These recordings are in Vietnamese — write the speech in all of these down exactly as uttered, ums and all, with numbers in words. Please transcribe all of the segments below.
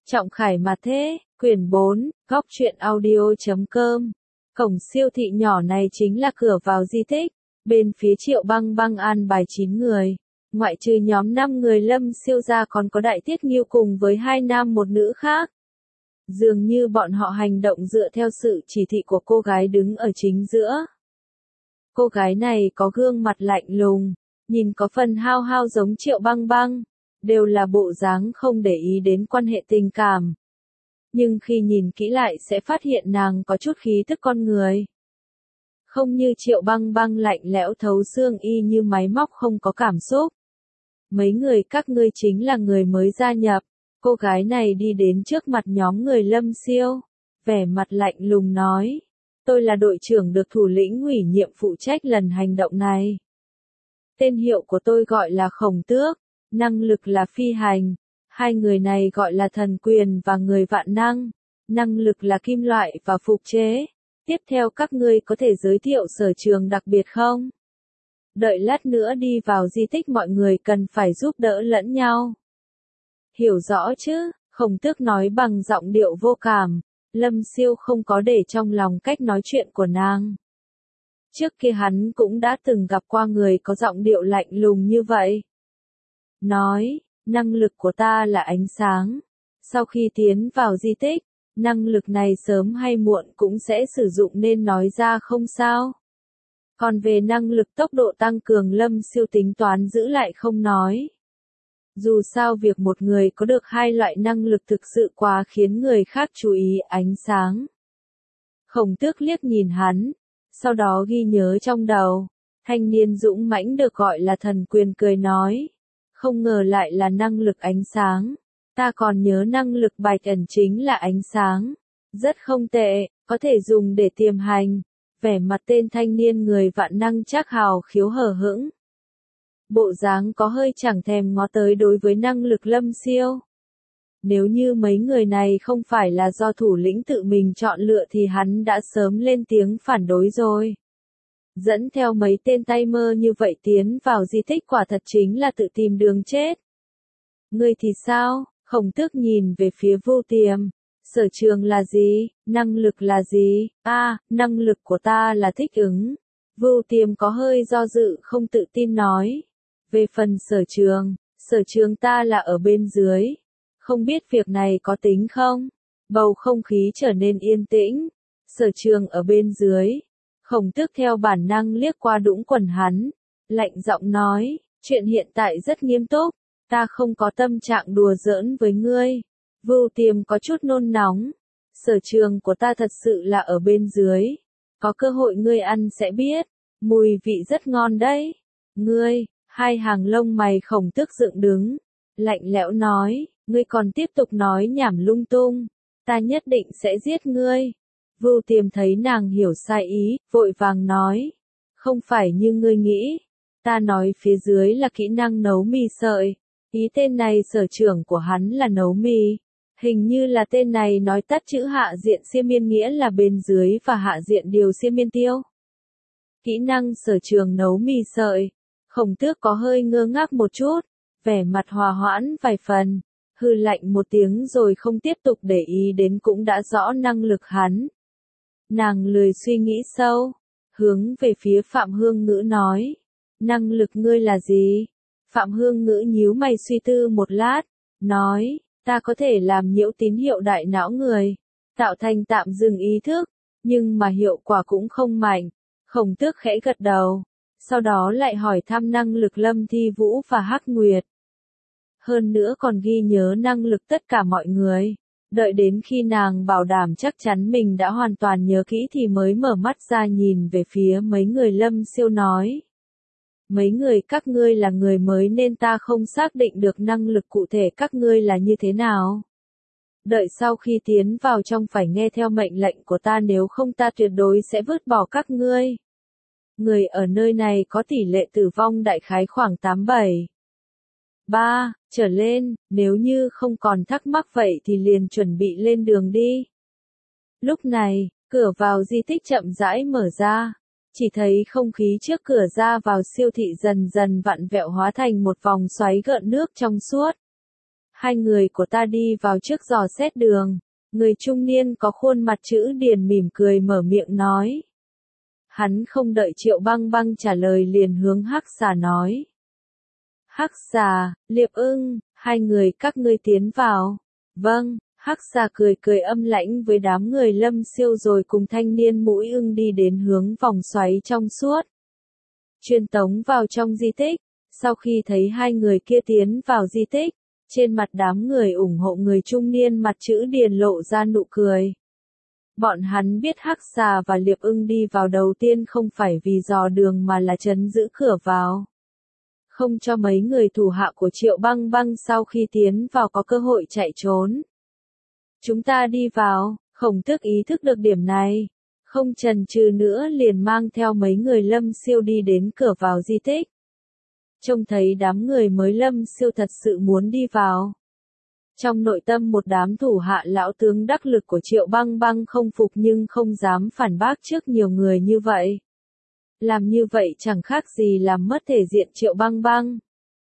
Trọng Khải mà thế, quyển bốn, góc truyện audio chấm com. Cổng siêu thị nhỏ này chính là cửa vào di tích. Bên phía Triệu Băng Băng an bài chín người. Ngoại trừ nhóm năm người Lâm Siêu ra còn có Đại Tiết Nghiêu cùng với hai nam một nữ khác. Dường như bọn họ hành động dựa theo sự chỉ thị của cô gái đứng ở chính giữa. Cô gái này có gương mặt lạnh lùng, nhìn có phần hao hao giống Triệu Băng Băng, đều là bộ dáng không để ý đến quan hệ tình cảm. Nhưng khi nhìn kỹ lại sẽ phát hiện nàng có chút khí tức con người. Không như Triệu Băng Băng lạnh lẽo thấu xương y như máy móc không có cảm xúc. Mấy người các ngươi chính là người mới gia nhập. Cô gái này đi đến trước mặt nhóm người Lâm Siêu, vẻ mặt lạnh lùng nói. Tôi là đội trưởng được thủ lĩnh ủy nhiệm phụ trách lần hành động này. Tên hiệu của tôi gọi là Khổng Tước, năng lực là phi hành. Hai người này gọi là thần quyền và người vạn năng, năng lực là kim loại và phục chế. Tiếp theo các ngươi có thể giới thiệu sở trường đặc biệt không? Đợi lát nữa đi vào di tích mọi người cần phải giúp đỡ lẫn nhau. Hiểu rõ chứ, Khổng Tước nói bằng giọng điệu vô cảm. Lâm Siêu không có để trong lòng cách nói chuyện của nàng. Trước kia hắn cũng đã từng gặp qua người có giọng điệu lạnh lùng như vậy. Nói, năng lực của ta là ánh sáng. Sau khi tiến vào di tích, năng lực này sớm hay muộn cũng sẽ sử dụng nên nói ra không sao. Còn về năng lực tốc độ tăng cường Lâm Siêu tính toán giữ lại không nói. Dù sao việc một người có được hai loại năng lực thực sự quá khiến người khác chú ý ánh sáng. Khổng Tước liếc nhìn hắn, sau đó ghi nhớ trong đầu. Thanh niên dũng mãnh được gọi là thần quyền cười nói. Không ngờ lại là năng lực ánh sáng. Ta còn nhớ năng lực bạch ẩn chính là ánh sáng. Rất không tệ, có thể dùng để tiềm hành. Vẻ mặt tên thanh niên người vạn năng chắc hào khiếu hờ hững. Bộ dáng có hơi chẳng thèm ngó tới đối với năng lực Lâm Siêu. Nếu như mấy người này không phải là do thủ lĩnh tự mình chọn lựa thì hắn đã sớm lên tiếng phản đối rồi. Dẫn theo mấy tên tay mơ như vậy tiến vào di tích quả thật chính là tự tìm đường chết. Ngươi thì sao? Khổng Tước nhìn về phía Vưu Tiềm. Sở trường là gì? Năng lực là gì? A, à, năng lực của ta là thích ứng. Vưu Tiềm có hơi do dự không tự tin nói. Về phần sở trường, sở trường ta là ở bên dưới. Không biết việc này có tính không? Bầu không khí trở nên yên tĩnh. Sở trường ở bên dưới. Khổng Tước theo bản năng liếc qua đũng quần hắn. Lạnh giọng nói, chuyện hiện tại rất nghiêm túc. Ta không có tâm trạng đùa giỡn với ngươi. Vưu Tiềm có chút nôn nóng. Sở trường của ta thật sự là ở bên dưới. Có cơ hội ngươi ăn sẽ biết. Mùi vị rất ngon đấy. Ngươi, hai hàng lông mày Khổng Tước dựng đứng. Lạnh lẽo nói, ngươi còn tiếp tục nói nhảm lung tung. Ta nhất định sẽ giết ngươi. Vưu Tiềm thấy nàng hiểu sai ý, vội vàng nói. Không phải như ngươi nghĩ. Ta nói phía dưới là kỹ năng nấu mì sợi. Ý tên này sở trường của hắn là nấu mì. Hình như là tên này nói tắt chữ hạ diện xiêm miên nghĩa là bên dưới và hạ diện điều xiêm miên tiêu. Kỹ năng sở trường nấu mì sợi. Khổng Tước có hơi ngơ ngác một chút. Vẻ mặt hòa hoãn vài phần. Hừ lạnh một tiếng rồi không tiếp tục để ý đến cũng đã rõ năng lực hắn. Nàng lười suy nghĩ sâu. Hướng về phía Phạm Hương Ngữ nói. Năng lực ngươi là gì? Phạm Hương Ngữ nhíu mày suy tư một lát. Nói, ta có thể làm nhiễu tín hiệu đại não người. Tạo thành tạm dừng ý thức. Nhưng mà hiệu quả cũng không mạnh. Khổng Tước khẽ gật đầu. Sau đó lại hỏi thăm năng lực Lâm Thi Vũ và Hắc Nguyệt. Hơn nữa còn ghi nhớ năng lực tất cả mọi người. Đợi đến khi nàng bảo đảm chắc chắn mình đã hoàn toàn nhớ kỹ thì mới mở mắt ra nhìn về phía mấy người Lâm Siêu nói. Mấy người các ngươi là người mới nên ta không xác định được năng lực cụ thể các ngươi là như thế nào. Đợi sau khi tiến vào trong phải nghe theo mệnh lệnh của ta nếu không ta tuyệt đối sẽ vứt bỏ các ngươi. Người ở nơi này có tỷ lệ tử vong đại khái khoảng tám bảy. ba, trở lên, nếu như không còn thắc mắc vậy thì liền chuẩn bị lên đường đi. Lúc này, cửa vào di tích chậm rãi mở ra, chỉ thấy không khí trước cửa ra vào siêu thị dần dần vặn vẹo hóa thành một vòng xoáy gợn nước trong suốt. hai người của ta đi vào trước dò xét đường. Người trung niên có khuôn mặt chữ điền mỉm cười mở miệng nói. Hắn không đợi Triệu Băng Băng trả lời liền hướng Hắc Xà nói. Hắc Xà, Liệp Ưng, hai người các ngươi tiến vào. Vâng, Hắc Xà cười cười âm lãnh với đám người Lâm Siêu rồi cùng thanh niên mũi ưng đi đến hướng vòng xoáy trong suốt. Truyền tống vào trong di tích, sau khi thấy hai người kia tiến vào di tích, trên mặt đám người ủng hộ người trung niên mặt chữ điền lộ ra nụ cười. Bọn hắn biết Hắc Xà và Liệp Ưng đi vào đầu tiên không phải vì dò đường mà là trấn giữ cửa vào. Không cho mấy người thủ hạ của Triệu Băng Băng sau khi tiến vào có cơ hội chạy trốn. Chúng ta đi vào, Khổng Tước ý thức được điểm này. Không chần chừ nữa liền mang theo mấy người Lâm Siêu đi đến cửa vào di tích. Trông thấy đám người mới Lâm Siêu thật sự muốn đi vào. Trong nội tâm một đám thủ hạ lão tướng đắc lực của Triệu Băng Băng không phục nhưng không dám phản bác trước nhiều người như vậy. Làm như vậy chẳng khác gì làm mất thể diện Triệu Băng Băng.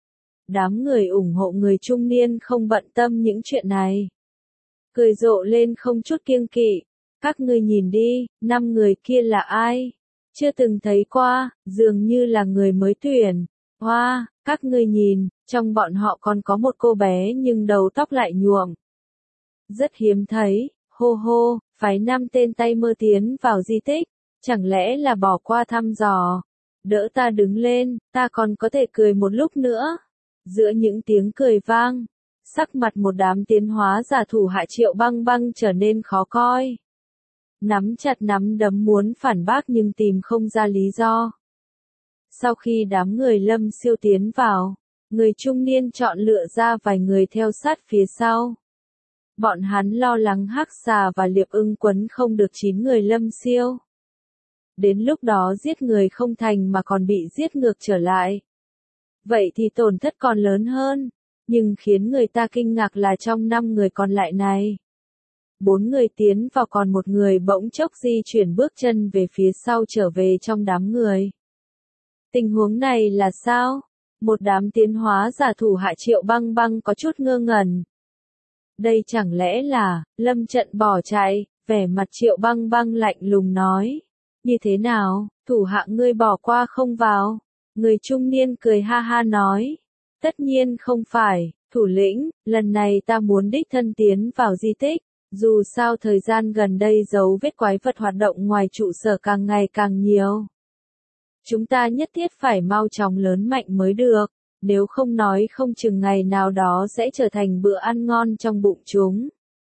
Đám người ủng hộ người trung niên không bận tâm những chuyện này. Cười rộ lên không chút kiêng kỵ. Các ngươi nhìn đi, năm người kia là ai? Chưa từng thấy qua, dường như là người mới tuyển. Hoa, wow, các ngươi nhìn, trong bọn họ còn có một cô bé nhưng đầu tóc lại nhuộm. Rất hiếm thấy, hô hô, phái năm tên tay mơ tiến vào di tích, chẳng lẽ là bỏ qua thăm dò. Đỡ ta đứng lên, ta còn có thể cười một lúc nữa. Giữa những tiếng cười vang, sắc mặt một đám tiến hóa giả thủ hạ Triệu Băng Băng trở nên khó coi. Nắm chặt nắm đấm muốn phản bác nhưng tìm không ra lý do. Sau khi đám người Lâm Siêu tiến vào, người trung niên chọn lựa ra vài người theo sát phía sau. Bọn hắn lo lắng Hắc Xà và Liệp Ưng quấn không được chín người Lâm Siêu. Đến lúc đó giết người không thành mà còn bị giết ngược trở lại. Vậy thì tổn thất còn lớn hơn, nhưng khiến người ta kinh ngạc là trong năm người còn lại này. Bốn người tiến vào còn một người bỗng chốc di chuyển bước chân về phía sau trở về trong đám người. Tình huống này là sao? Một đám tiến hóa giả thủ hạ Triệu Băng Băng có chút ngơ ngẩn. Đây chẳng lẽ là, Lâm Trận bỏ chạy, vẻ mặt Triệu Băng Băng lạnh lùng nói. Như thế nào, thủ hạ ngươi bỏ qua không vào? Người trung niên cười ha ha nói. Tất nhiên không phải, thủ lĩnh, lần này ta muốn đích thân tiến vào di tích. Dù sao thời gian gần đây dấu vết quái vật hoạt động ngoài trụ sở càng ngày càng nhiều. Chúng ta nhất thiết phải mau chóng lớn mạnh mới được, nếu không nói không chừng ngày nào đó sẽ trở thành bữa ăn ngon trong bụng chúng.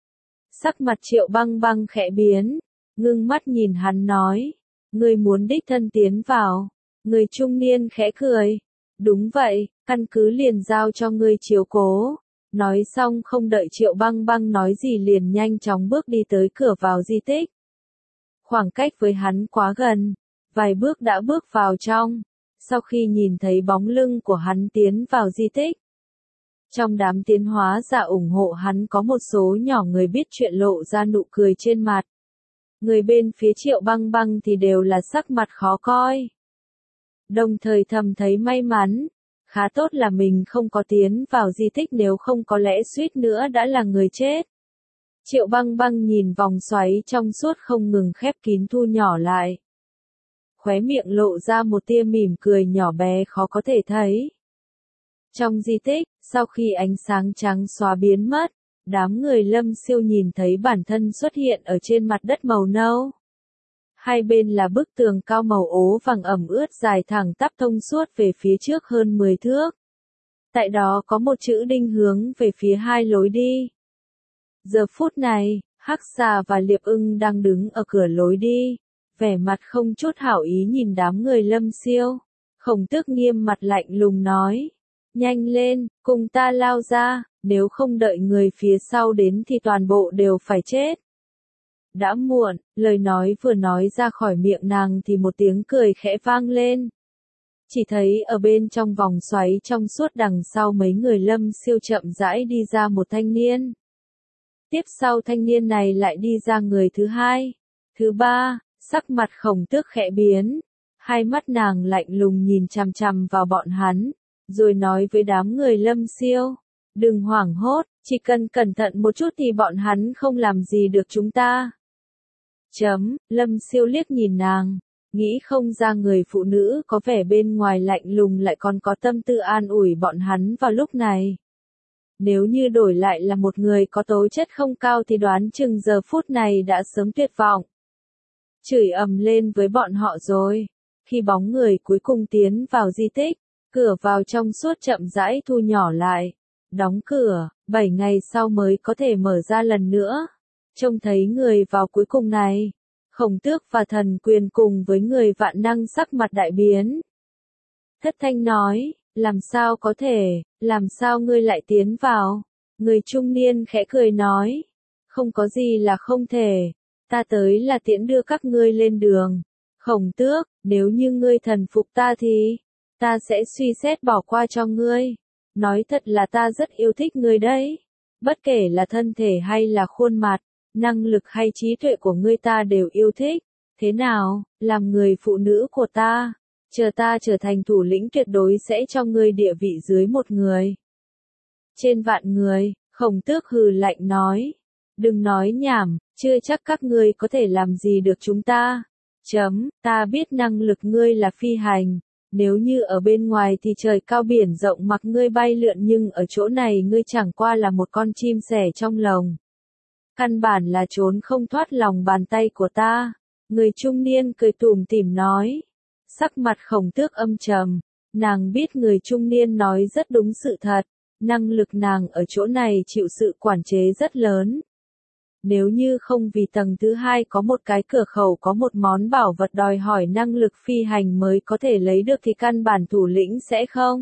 Sắc mặt Triệu Băng Băng khẽ biến, ngưng mắt nhìn hắn nói, ngươi muốn đích thân tiến vào. Người trung niên khẽ cười, đúng vậy, căn cứ liền giao cho ngươi chiếu cố. Nói xong không đợi Triệu Băng Băng nói gì liền nhanh chóng bước đi tới cửa vào di tích. Khoảng cách với hắn quá gần, vài bước đã bước vào trong, sau khi nhìn thấy bóng lưng của hắn tiến vào di tích. Trong đám tiến hóa giả ủng hộ hắn có một số nhỏ người biết chuyện lộ ra nụ cười trên mặt. Người bên phía Triệu Băng Băng thì đều là sắc mặt khó coi. Đồng thời thầm thấy may mắn. Khá tốt là mình không có tiến vào di tích nếu không có lẽ suýt nữa đã là người chết. Triệu Băng Băng nhìn vòng xoáy trong suốt không ngừng khép kín thu nhỏ lại. Khóe miệng lộ ra một tia mỉm cười nhỏ bé khó có thể thấy. Trong di tích, sau khi ánh sáng trắng xóa biến mất, đám người Lâm Siêu nhìn thấy bản thân xuất hiện ở trên mặt đất màu nâu. Hai bên là bức tường cao màu ố vàng ẩm ướt dài thẳng tắp thông suốt về phía trước hơn mười thước. Tại đó có một chữ đinh hướng về phía hai lối đi. Giờ phút này, Hắc Xà và Liệp Ưng đang đứng ở cửa lối đi, vẻ mặt không chút hảo ý nhìn đám người Lâm Siêu. Khổng Tước nghiêm mặt lạnh lùng nói, nhanh lên, cùng ta lao ra, nếu không đợi người phía sau đến thì toàn bộ đều phải chết. Đã muộn, lời nói vừa nói ra khỏi miệng nàng thì một tiếng cười khẽ vang lên. Chỉ thấy ở bên trong vòng xoáy trong suốt đằng sau mấy người Lâm Siêu chậm rãi đi ra một thanh niên. Tiếp sau thanh niên này lại đi ra người thứ hai, thứ ba, sắc mặt Khổng Tước khẽ biến. Hai mắt nàng lạnh lùng nhìn chằm chằm vào bọn hắn, rồi nói với đám người Lâm Siêu, Đừng hoảng hốt, chỉ cần cẩn thận một chút thì bọn hắn không làm gì được chúng ta. Chấm, Lâm Siêu liếc nhìn nàng, nghĩ không ra người phụ nữ có vẻ bên ngoài lạnh lùng lại còn có tâm tư an ủi bọn hắn vào lúc này. Nếu như đổi lại là một người có tố chất không cao thì đoán chừng giờ phút này đã sớm tuyệt vọng. Chửi ầm lên với bọn họ rồi. Khi bóng người cuối cùng tiến vào di tích, cửa vào trong suốt chậm rãi thu nhỏ lại. Đóng cửa, bảy ngày sau mới có thể mở ra lần nữa. Trông thấy người vào cuối cùng này, Khổng Tước và Thần Quyền cùng với người vạn năng sắc mặt đại biến. Thất thanh nói, làm sao có thể, làm sao ngươi lại tiến vào? Người trung niên khẽ cười nói, không có gì là không thể, ta tới là tiễn đưa các ngươi lên đường. Khổng Tước, nếu như ngươi thần phục ta thì, ta sẽ suy xét bỏ qua cho ngươi. Nói thật là ta rất yêu thích ngươi đấy. Bất kể là thân thể hay là khuôn mặt, năng lực hay trí tuệ của ngươi ta đều yêu thích. Thế nào, làm người phụ nữ của ta, chờ ta trở thành thủ lĩnh tuyệt đối sẽ cho ngươi địa vị dưới một người. Trên vạn người, Khổng Tước hừ lạnh nói. Đừng nói nhảm, chưa chắc các ngươi có thể làm gì được chúng ta. Chấm, ta biết năng lực ngươi là phi hành. Nếu như ở bên ngoài thì trời cao biển rộng mặc ngươi bay lượn nhưng ở chỗ này ngươi chẳng qua là một con chim sẻ trong lồng. Căn bản là trốn không thoát lòng bàn tay của ta. Người trung niên cười tủm tỉm nói. Sắc mặt Khổng Tước âm trầm. Nàng biết người trung niên nói rất đúng sự thật. Năng lực nàng ở chỗ này chịu sự quản chế rất lớn. Nếu như không vì tầng thứ hai có một cái cửa khẩu có một món bảo vật đòi hỏi năng lực phi hành mới có thể lấy được thì căn bản thủ lĩnh sẽ không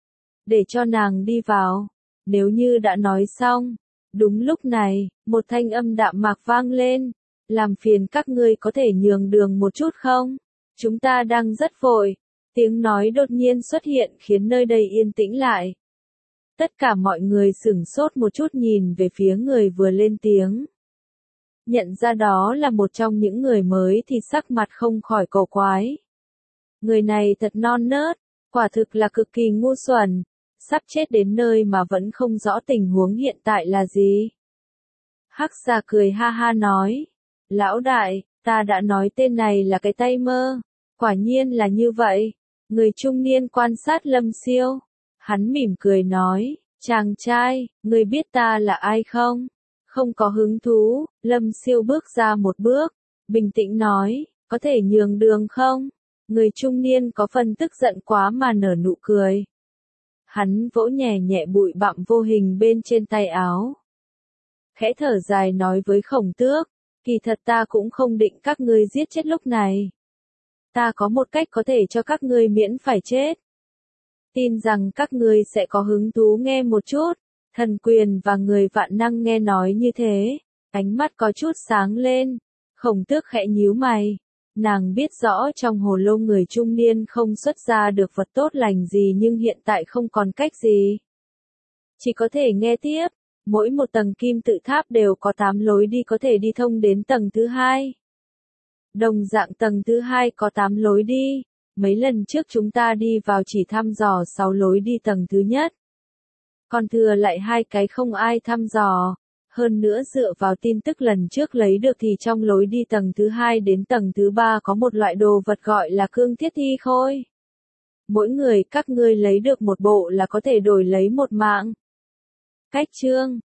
để cho nàng đi vào. Nếu như đã nói xong, đúng lúc này, một thanh âm đạm mạc vang lên. Làm phiền các ngươi có thể nhường đường một chút không? Chúng ta đang rất vội. Tiếng nói đột nhiên xuất hiện khiến nơi đây yên tĩnh lại. Tất cả mọi người sửng sốt một chút nhìn về phía người vừa lên tiếng. Nhận ra đó là một trong những người mới thì sắc mặt không khỏi cổ quái. Người này thật non nớt, quả thực là cực kỳ ngu xuẩn, sắp chết đến nơi mà vẫn không rõ tình huống hiện tại là gì. Hắc Xà cười ha ha nói, lão đại, ta đã nói tên này là cái tay mơ, quả nhiên là như vậy. Người trung niên quan sát Lâm Siêu, hắn mỉm cười nói, chàng trai, người biết ta là ai không? Không có hứng thú, Lâm Siêu bước ra một bước, bình tĩnh nói, có thể nhường đường không? Người trung niên có phần tức giận quá mà nở nụ cười. Hắn vỗ nhẹ nhẹ bụi bặm vô hình bên trên tay áo. Khẽ thở dài nói với Khổng Tước, kỳ thật ta cũng không định các ngươi giết chết lúc này. Ta có một cách có thể cho các ngươi miễn phải chết. Tin rằng các ngươi sẽ có hứng thú nghe một chút. Thần Quyền và người vạn năng nghe nói như thế, ánh mắt có chút sáng lên. Khổng Tước khẽ nhíu mày. Nàng biết rõ trong hồ lô người trung niên không xuất ra được vật tốt lành gì nhưng hiện tại không còn cách gì. Chỉ có thể nghe tiếp. Mỗi một tầng kim tự tháp đều có tám lối đi có thể đi thông đến tầng thứ hai. Đồng dạng tầng thứ hai có tám lối đi. Mấy lần trước chúng ta đi vào chỉ thăm dò sáu lối đi tầng thứ nhất. Còn thừa lại hai cái không ai thăm dò. Hơn nữa dựa vào tin tức lần trước lấy được thì trong lối đi tầng thứ hai đến tầng thứ ba có một loại đồ vật gọi là cương thiết thi khôi. Mỗi người các ngươi lấy được một bộ là có thể đổi lấy một mạng. Cách chương